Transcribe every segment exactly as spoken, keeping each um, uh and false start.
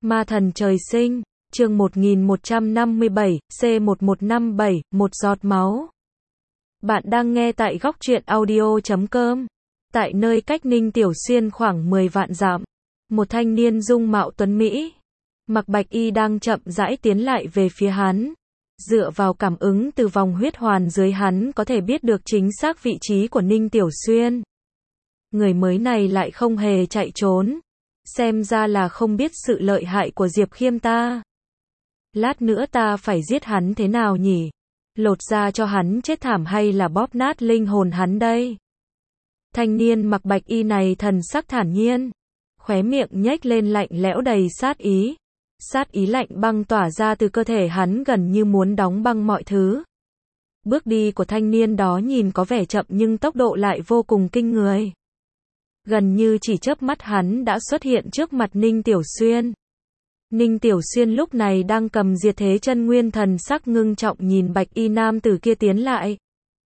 Ma thần trời sinh, chương một nghìn một trăm năm mươi bảy, C một một năm bảy, một giọt máu. Bạn đang nghe tại góc truyện audio chấm com. Tại nơi cách Ninh Tiểu Xuyên khoảng mười vạn dặm, một thanh niên dung mạo tuấn Mỹ, mặc bạch y đang chậm rãi tiến lại về phía hắn. Dựa vào cảm ứng từ vòng huyết hoàn dưới hắn có thể biết được chính xác vị trí của Ninh Tiểu Xuyên. Người mới này lại không hề chạy trốn. Xem ra là không biết sự lợi hại của Diệp Khiêm ta. Lát nữa ta phải giết hắn thế nào nhỉ? Lột da cho hắn chết thảm hay là bóp nát linh hồn hắn đây? Thanh niên mặc bạch y này thần sắc thản nhiên, khóe miệng nhếch lên lạnh lẽo đầy sát ý. Sát ý lạnh băng tỏa ra từ cơ thể hắn gần như muốn đóng băng mọi thứ. Bước đi của thanh niên đó nhìn có vẻ chậm nhưng tốc độ lại vô cùng kinh người. Gần như chỉ chớp mắt hắn đã xuất hiện trước mặt Ninh Tiểu Xuyên. Ninh Tiểu Xuyên lúc này đang cầm diệt thế chân nguyên, thần sắc ngưng trọng nhìn bạch y nam tử kia tiến lại.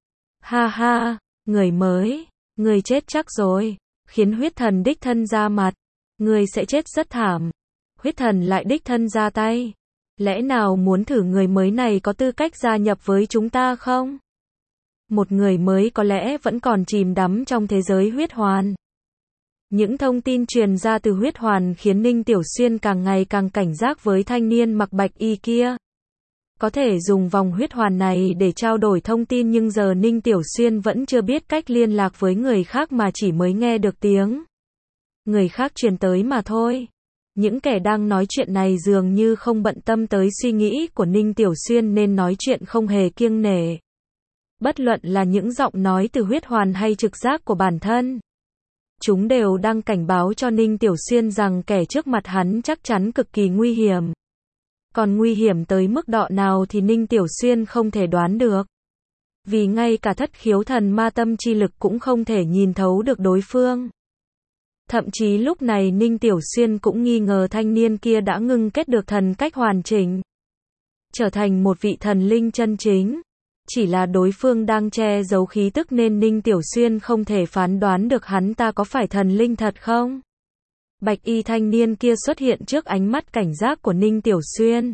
Ha ha, người mới, người chết chắc rồi, khiến huyết thần đích thân ra mặt, người sẽ chết rất thảm. Huyết thần lại đích thân ra tay. Lẽ nào muốn thử người mới này có tư cách gia nhập với chúng ta không? Một người mới có lẽ vẫn còn chìm đắm trong thế giới huyết hoàn. Những thông tin truyền ra từ huyết hoàn khiến Ninh Tiểu Xuyên càng ngày càng cảnh giác với thanh niên mặc bạch y kia. Có thể dùng vòng huyết hoàn này để trao đổi thông tin nhưng giờ Ninh Tiểu Xuyên vẫn chưa biết cách liên lạc với người khác mà chỉ mới nghe được tiếng người khác truyền tới mà thôi. Những kẻ đang nói chuyện này dường như không bận tâm tới suy nghĩ của Ninh Tiểu Xuyên nên nói chuyện không hề kiêng nể. Bất luận là những giọng nói từ huyết hoàn hay trực giác của bản thân, chúng đều đang cảnh báo cho Ninh Tiểu Xuyên rằng kẻ trước mặt hắn chắc chắn cực kỳ nguy hiểm. Còn nguy hiểm tới mức độ nào thì Ninh Tiểu Xuyên không thể đoán được. Vì ngay cả thất khiếu thần ma tâm chi lực cũng không thể nhìn thấu được đối phương. Thậm chí lúc này Ninh Tiểu Xuyên cũng nghi ngờ thanh niên kia đã ngưng kết được thần cách hoàn chỉnh, trở thành một vị thần linh chân chính. Chỉ là đối phương đang che giấu khí tức nên Ninh Tiểu Xuyên không thể phán đoán được hắn ta có phải thần linh thật không. Bạch y thanh niên kia xuất hiện trước ánh mắt cảnh giác của Ninh Tiểu Xuyên.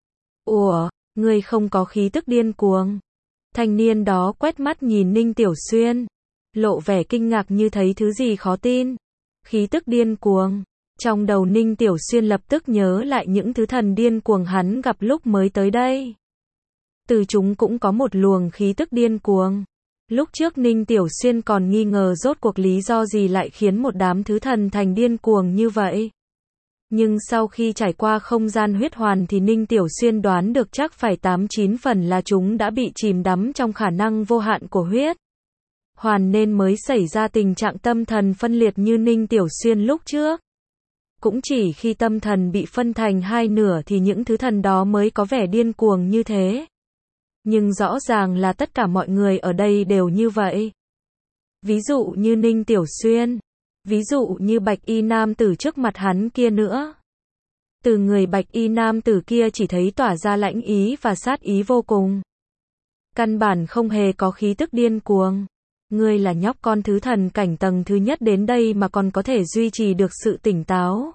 Ủa, ngươi không có khí tức điên cuồng? Thanh niên đó quét mắt nhìn Ninh Tiểu Xuyên, lộ vẻ kinh ngạc như thấy thứ gì khó tin. Khí tức điên cuồng. Trong đầu Ninh Tiểu Xuyên lập tức nhớ lại những thứ thần điên cuồng hắn gặp lúc mới tới đây. Từ chúng cũng có một luồng khí tức điên cuồng. Lúc trước Ninh Tiểu Xuyên còn nghi ngờ rốt cuộc lý do gì lại khiến một đám thứ thần thành điên cuồng như vậy. Nhưng sau khi trải qua không gian huyết hoàn thì Ninh Tiểu Xuyên đoán được chắc phải tám chín phần là chúng đã bị chìm đắm trong khả năng vô hạn của huyết hoàn nên mới xảy ra tình trạng tâm thần phân liệt như Ninh Tiểu Xuyên lúc trước. Cũng chỉ khi tâm thần bị phân thành hai nửa thì những thứ thần đó mới có vẻ điên cuồng như thế. Nhưng rõ ràng là tất cả mọi người ở đây đều như vậy. Ví dụ như Ninh Tiểu Xuyên, ví dụ như bạch y nam tử trước mặt hắn kia nữa. Từ người bạch y nam tử kia chỉ thấy tỏa ra lãnh ý và sát ý vô cùng. Căn bản không hề có khí tức điên cuồng. Ngươi là nhóc con thứ thần cảnh tầng thứ nhất đến đây mà còn có thể duy trì được sự tỉnh táo.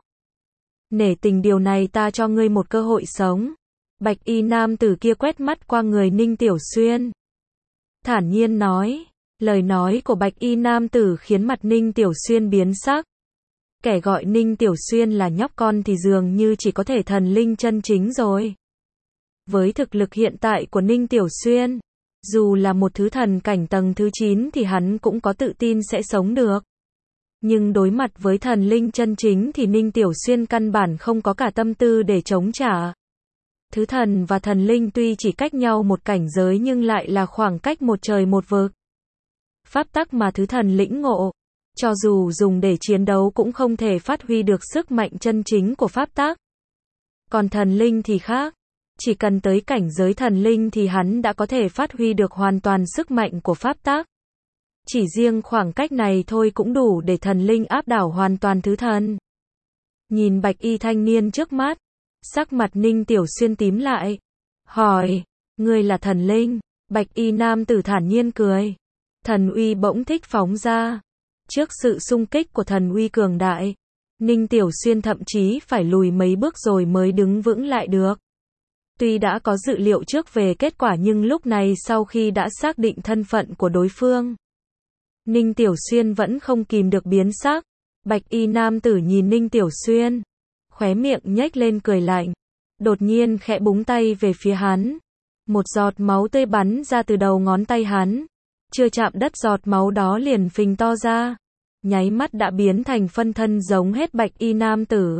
Nể tình điều này ta cho ngươi một cơ hội sống. Bạch y nam tử kia quét mắt qua người Ninh Tiểu Xuyên, thản nhiên nói. Lời nói của bạch y nam tử khiến mặt Ninh Tiểu Xuyên biến sắc. Kẻ gọi Ninh Tiểu Xuyên là nhóc con thì dường như chỉ có thể thần linh chân chính rồi. Với thực lực hiện tại của Ninh Tiểu Xuyên, dù là một thứ thần cảnh tầng thứ chín thì hắn cũng có tự tin sẽ sống được. Nhưng đối mặt với thần linh chân chính thì Ninh Tiểu Xuyên căn bản không có cả tâm tư để chống trả. Thứ thần và thần linh tuy chỉ cách nhau một cảnh giới nhưng lại là khoảng cách một trời một vực. Pháp tắc mà thứ thần lĩnh ngộ, cho dù dùng để chiến đấu cũng không thể phát huy được sức mạnh chân chính của pháp tắc. Còn thần linh thì khác. Chỉ cần tới cảnh giới thần linh thì hắn đã có thể phát huy được hoàn toàn sức mạnh của pháp tắc. Chỉ riêng khoảng cách này thôi cũng đủ để thần linh áp đảo hoàn toàn thứ thần. Nhìn bạch y thanh niên trước mắt, sắc mặt Ninh Tiểu Xuyên tím lại. Hỏi, ngươi là thần linh? Bạch y nam tử thản nhiên cười. Thần uy bỗng thích phóng ra. Trước sự xung kích của thần uy cường đại, Ninh Tiểu Xuyên thậm chí phải lùi mấy bước rồi mới đứng vững lại được. Tuy đã có dự liệu trước về kết quả nhưng lúc này sau khi đã xác định thân phận của đối phương, Ninh Tiểu Xuyên vẫn không kìm được biến sắc. Bạch y nam tử nhìn Ninh Tiểu Xuyên, khóe miệng nhếch lên cười lạnh, đột nhiên khẽ búng tay về phía hắn. Một giọt máu tươi bắn ra từ đầu ngón tay hắn, chưa chạm đất giọt máu đó liền phình to ra, nháy mắt đã biến thành phân thân giống hết bạch y nam tử.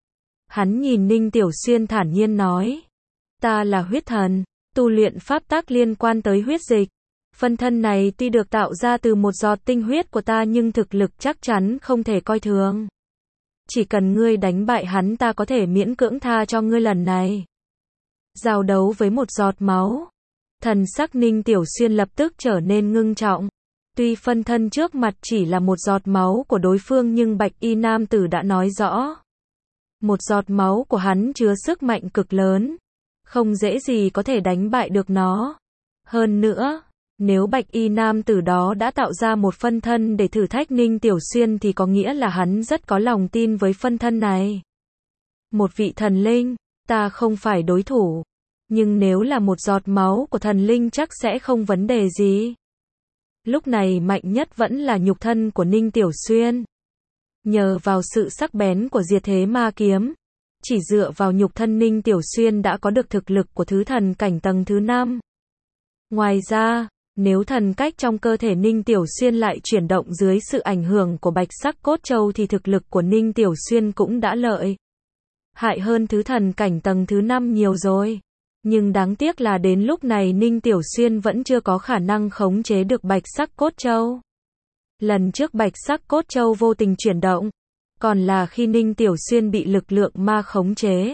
Hắn nhìn Ninh Tiểu Xuyên thản nhiên nói, ta là huyết thần, tu luyện pháp tắc liên quan tới huyết dịch. Phân thân này tuy được tạo ra từ một giọt tinh huyết của ta nhưng thực lực chắc chắn không thể coi thường. Chỉ cần ngươi đánh bại hắn ta có thể miễn cưỡng tha cho ngươi lần này. Giao đấu với một giọt máu. Thần sắc Ninh Tiểu Xuyên lập tức trở nên ngưng trọng. Tuy phân thân trước mặt chỉ là một giọt máu của đối phương nhưng bạch y nam tử đã nói rõ. Một giọt máu của hắn chứa sức mạnh cực lớn. Không dễ gì có thể đánh bại được nó. Hơn nữa, nếu bạch y nam tử đó đã tạo ra một phân thân để thử thách Ninh Tiểu Xuyên thì có nghĩa là hắn rất có lòng tin với phân thân này. Một vị thần linh, ta không phải đối thủ. Nhưng nếu là một giọt máu của thần linh chắc sẽ không vấn đề gì. Lúc này mạnh nhất vẫn là nhục thân của Ninh Tiểu Xuyên. Nhờ vào sự sắc bén của diệt thế ma kiếm, chỉ dựa vào nhục thân Ninh Tiểu Xuyên đã có được thực lực của thứ thần cảnh tầng thứ năm. Ngoài ra, nếu thần cách trong cơ thể Ninh Tiểu Xuyên lại chuyển động dưới sự ảnh hưởng của bạch sắc cốt châu thì thực lực của Ninh Tiểu Xuyên cũng đã lợi hại hơn thứ thần cảnh tầng thứ năm nhiều rồi. Nhưng đáng tiếc là đến lúc này Ninh Tiểu Xuyên vẫn chưa có khả năng khống chế được bạch sắc cốt châu. Lần trước bạch sắc cốt châu vô tình chuyển động, còn là khi Ninh Tiểu Xuyên bị lực lượng ma khống chế,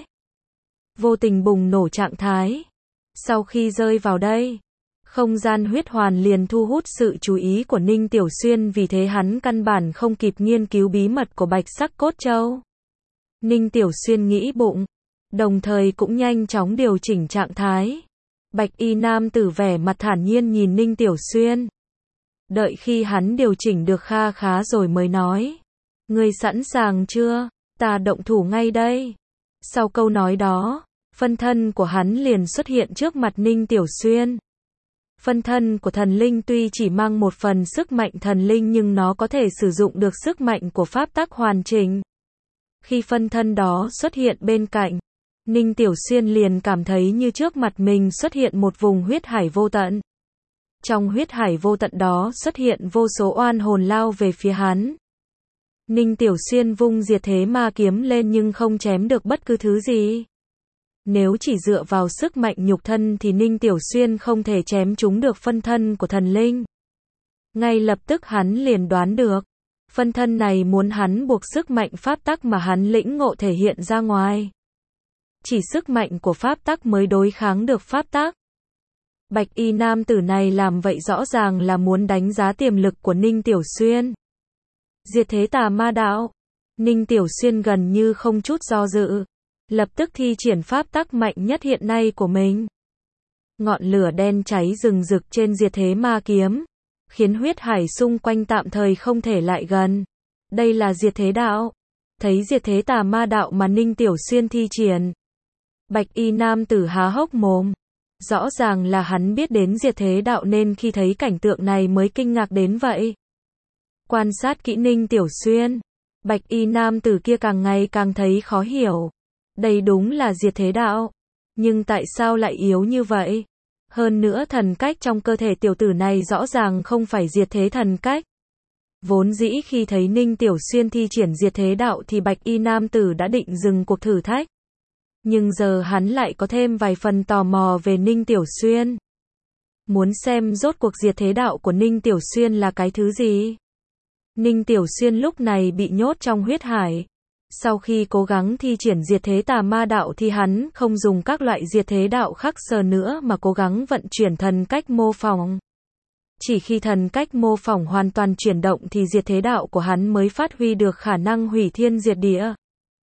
vô tình bùng nổ trạng thái. Sau khi rơi vào đây, không gian huyết hoàn liền thu hút sự chú ý của Ninh Tiểu Xuyên, vì thế hắn căn bản không kịp nghiên cứu bí mật của bạch sắc cốt châu. Ninh Tiểu Xuyên nghĩ bụng, đồng thời cũng nhanh chóng điều chỉnh trạng thái. Bạch y nam tử vẻ mặt thản nhiên nhìn Ninh Tiểu Xuyên. Đợi khi hắn điều chỉnh được kha khá rồi mới nói, ngươi sẵn sàng chưa? Ta động thủ ngay đây. Sau câu nói đó, phân thân của hắn liền xuất hiện trước mặt Ninh Tiểu Xuyên. Phân thân của thần linh tuy chỉ mang một phần sức mạnh thần linh nhưng nó có thể sử dụng được sức mạnh của pháp tắc hoàn chỉnh. Khi phân thân đó xuất hiện bên cạnh, Ninh Tiểu Xuyên liền cảm thấy như trước mặt mình xuất hiện một vùng huyết hải vô tận. Trong huyết hải vô tận đó xuất hiện vô số oan hồn lao về phía hắn. Ninh Tiểu Xuyên vung diệt thế ma kiếm lên nhưng không chém được bất cứ thứ gì. Nếu chỉ dựa vào sức mạnh nhục thân thì Ninh Tiểu Xuyên không thể chém trúng được phân thân của thần linh. Ngay lập tức hắn liền đoán được, phân thân này muốn hắn buộc sức mạnh pháp tắc mà hắn lĩnh ngộ thể hiện ra ngoài. Chỉ sức mạnh của pháp tắc mới đối kháng được pháp tắc. Bạch y nam tử này làm vậy rõ ràng là muốn đánh giá tiềm lực của Ninh Tiểu Xuyên. Diệt thế tà ma đạo. Ninh Tiểu Xuyên gần như không chút do dự, lập tức thi triển pháp tắc mạnh nhất hiện nay của mình. Ngọn lửa đen cháy rừng rực trên diệt thế ma kiếm, khiến huyết hải xung quanh tạm thời không thể lại gần. Đây là diệt thế đạo. Thấy diệt thế tà ma đạo mà Ninh Tiểu Xuyên thi triển, bạch y nam tử há hốc mồm. Rõ ràng là hắn biết đến diệt thế đạo nên khi thấy cảnh tượng này mới kinh ngạc đến vậy. Quan sát kỹ Ninh Tiểu Xuyên, bạch y nam tử kia càng ngày càng thấy khó hiểu. Đây đúng là diệt thế đạo, nhưng tại sao lại yếu như vậy? Hơn nữa thần cách trong cơ thể tiểu tử này rõ ràng không phải diệt thế thần cách. Vốn dĩ khi thấy Ninh Tiểu Xuyên thi triển diệt thế đạo thì bạch y nam tử đã định dừng cuộc thử thách. Nhưng giờ hắn lại có thêm vài phần tò mò về Ninh Tiểu Xuyên. Muốn xem rốt cuộc diệt thế đạo của Ninh Tiểu Xuyên là cái thứ gì? Ninh Tiểu Xuyên lúc này bị nhốt trong huyết hải. Sau khi cố gắng thi triển diệt thế tà ma đạo thì hắn không dùng các loại diệt thế đạo khắc sờ nữa mà cố gắng vận chuyển thần cách mô phỏng. Chỉ khi thần cách mô phỏng hoàn toàn chuyển động thì diệt thế đạo của hắn mới phát huy được khả năng hủy thiên diệt địa.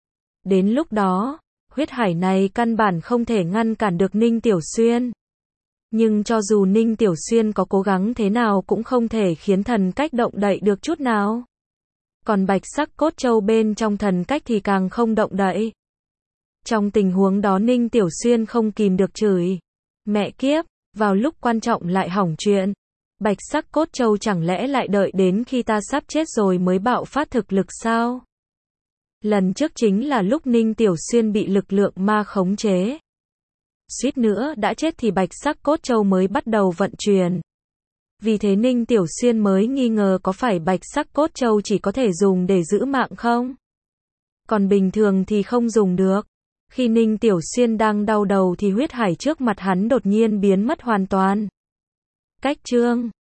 Đến lúc đó, huyết hải này căn bản không thể ngăn cản được Ninh Tiểu Xuyên. Nhưng cho dù Ninh Tiểu Xuyên có cố gắng thế nào cũng không thể khiến thần cách động đậy được chút nào. Còn bạch sắc cốt châu bên trong thần cách thì càng không động đậy. Trong tình huống đó Ninh Tiểu Xuyên không kìm được chửi. Mẹ kiếp, vào lúc quan trọng lại hỏng chuyện. Bạch sắc cốt châu chẳng lẽ lại đợi đến khi ta sắp chết rồi mới bạo phát thực lực sao? Lần trước chính là lúc Ninh Tiểu Xuyên bị lực lượng ma khống chế. Suýt nữa đã chết thì bạch sắc cốt châu mới bắt đầu vận chuyển. Vì thế Ninh Tiểu Xuyên mới nghi ngờ có phải bạch sắc cốt châu chỉ có thể dùng để giữ mạng không? Còn bình thường thì không dùng được. Khi Ninh Tiểu Xuyên đang đau đầu thì huyết hải trước mặt hắn đột nhiên biến mất hoàn toàn. Cách chương